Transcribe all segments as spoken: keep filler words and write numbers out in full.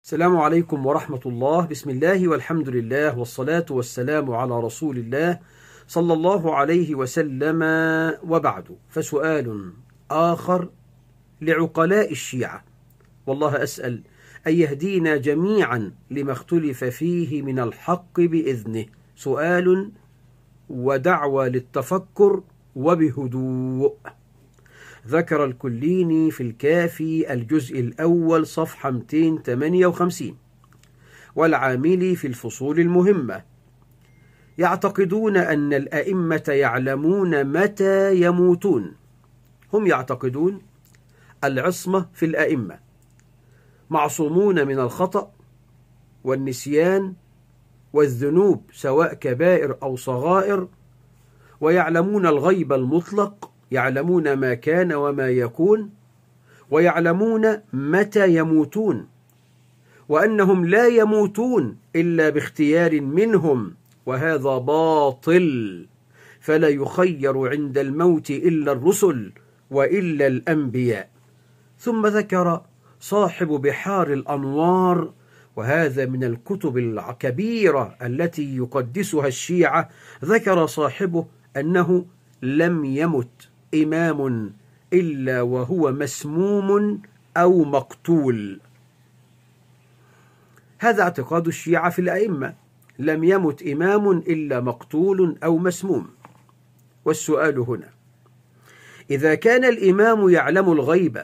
السلام عليكم ورحمة الله. بسم الله والحمد لله والصلاة والسلام على رسول الله صلى الله عليه وسلم، وبعد. فسؤال آخر لعقلاء الشيعة، والله أسأل أن يهدينا جميعا لما اختلف فيه من الحق بإذنه. سؤال ودعوة للتفكر وبهدوء. ذكر الكليني في الكافي الجزء الأول صفحة مئتين وثمانية وخمسين، والعاملي في الفصول المهمة: يعتقدون أن الأئمة يعلمون متى يموتون. هم يعتقدون العصمة في الأئمة، معصومون من الخطأ والنسيان والذنوب سواء كبائر أو صغائر، ويعلمون الغيب المطلق، يعلمون ما كان وما يكون، ويعلمون متى يموتون، وأنهم لا يموتون إلا باختيار منهم، وهذا باطل، فلا يخير عند الموت إلا الرسل وإلا الأنبياء. ثم ذكر صاحب بحار الأنوار، وهذا من الكتب الكبيرة التي يقدسها الشيعة، ذكر صاحبه أنه لم يمت إمام إلا وهو مسموم أو مقتول. هذا اعتقاد الشيعة في الأئمة، لم يمت إمام إلا مقتول أو مسموم. والسؤال هنا: إذا كان الإمام يعلم الغيب،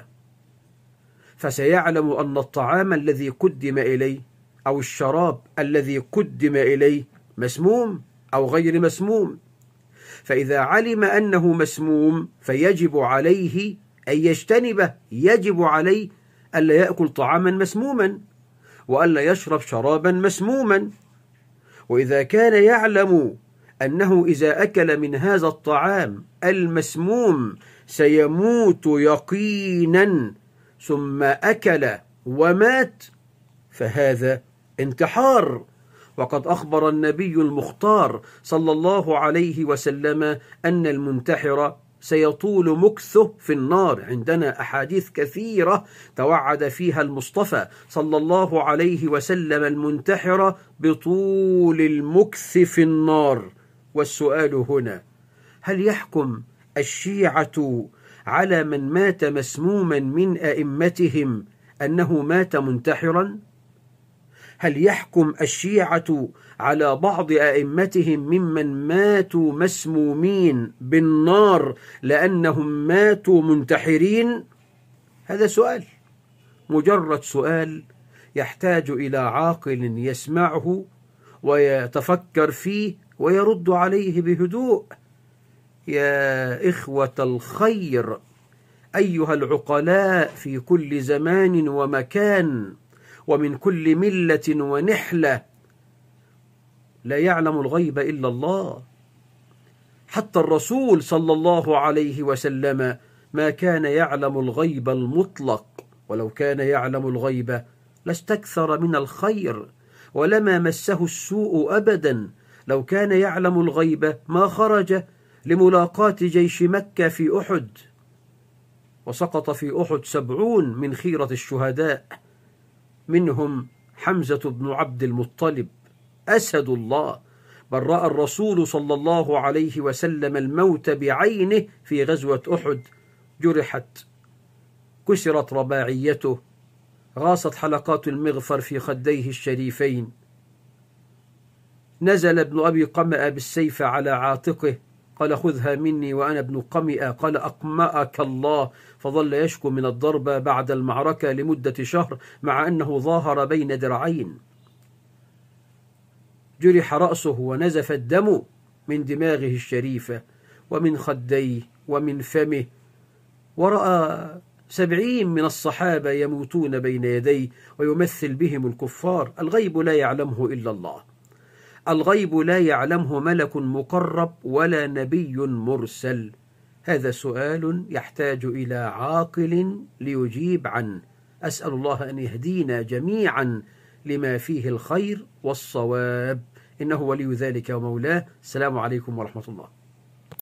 فسيعلم أن الطعام الذي قدم إليه أو الشراب الذي قدم إليه مسموم أو غير مسموم. فإذا علم أنه مسموم فيجب عليه أن يجتنبه، يجب عليه ألا يأكل طعاما مسموما وألا يشرب شرابا مسموما. وإذا كان يعلم أنه إذا أكل من هذا الطعام المسموم سيموت يقينا ثم أكل ومات، فهذا انتحار. وقد أخبر النبي المختار صلى الله عليه وسلم أن المنتحر سيطول مكثه في النار. عندنا أحاديث كثيرة توعد فيها المصطفى صلى الله عليه وسلم المنتحر بطول المكث في النار. والسؤال هنا: هل يحكم الشيعة على من مات مسموما من أئمتهم أنه مات منتحرا؟ هل يحكم الشيعة على بعض أئمتهم ممن ماتوا مسمومين بالنار لأنهم ماتوا منتحرين؟ هذا سؤال، مجرد سؤال يحتاج إلى عاقل يسمعه ويتفكر فيه ويرد عليه بهدوء. يا إخوة الخير، أيها العقلاء في كل زمان ومكان ومن كل ملة ونحلة، لا يعلم الغيب إلا الله. حتى الرسول صلى الله عليه وسلم ما كان يعلم الغيب المطلق، ولو كان يعلم الغيب لاستكثر من الخير ولما مسه السوء أبدا. لو كان يعلم الغيب ما خرج لملاقاة جيش مكة في أحد، وسقط في أحد سبعون من خيرة الشهداء، منهم حمزة بن عبد المطلب أسد الله، بل رأى الرسول صلى الله عليه وسلم الموت بعينه في غزوة أحد. جرحت، كسرت رباعيته، غاصت حلقات المغفر في خديه الشريفين، نزل ابن أبي قمأ بالسيف على عاتقه، قال: خذها مني وأنا ابن قمئة، قال: أقمأك الله، فظل يشكو من الضرب بعد المعركة لمدة شهر مع أنه ظاهر بين درعين. جرح رأسه ونزف الدم من دماغه الشريفة ومن خديه ومن فمه، ورأى سبعين من الصحابة يموتون بين يديه ويمثل بهم الكفار. الغيب لا يعلمه إلا الله، الغيب لا يعلمه ملك مقرب ولا نبي مرسل. هذا سؤال يحتاج إلى عاقل ليجيب عنه. أسأل الله أن يهدينا جميعا لما فيه الخير والصواب، إنه ولي ذلك ومولاه. السلام عليكم ورحمة الله.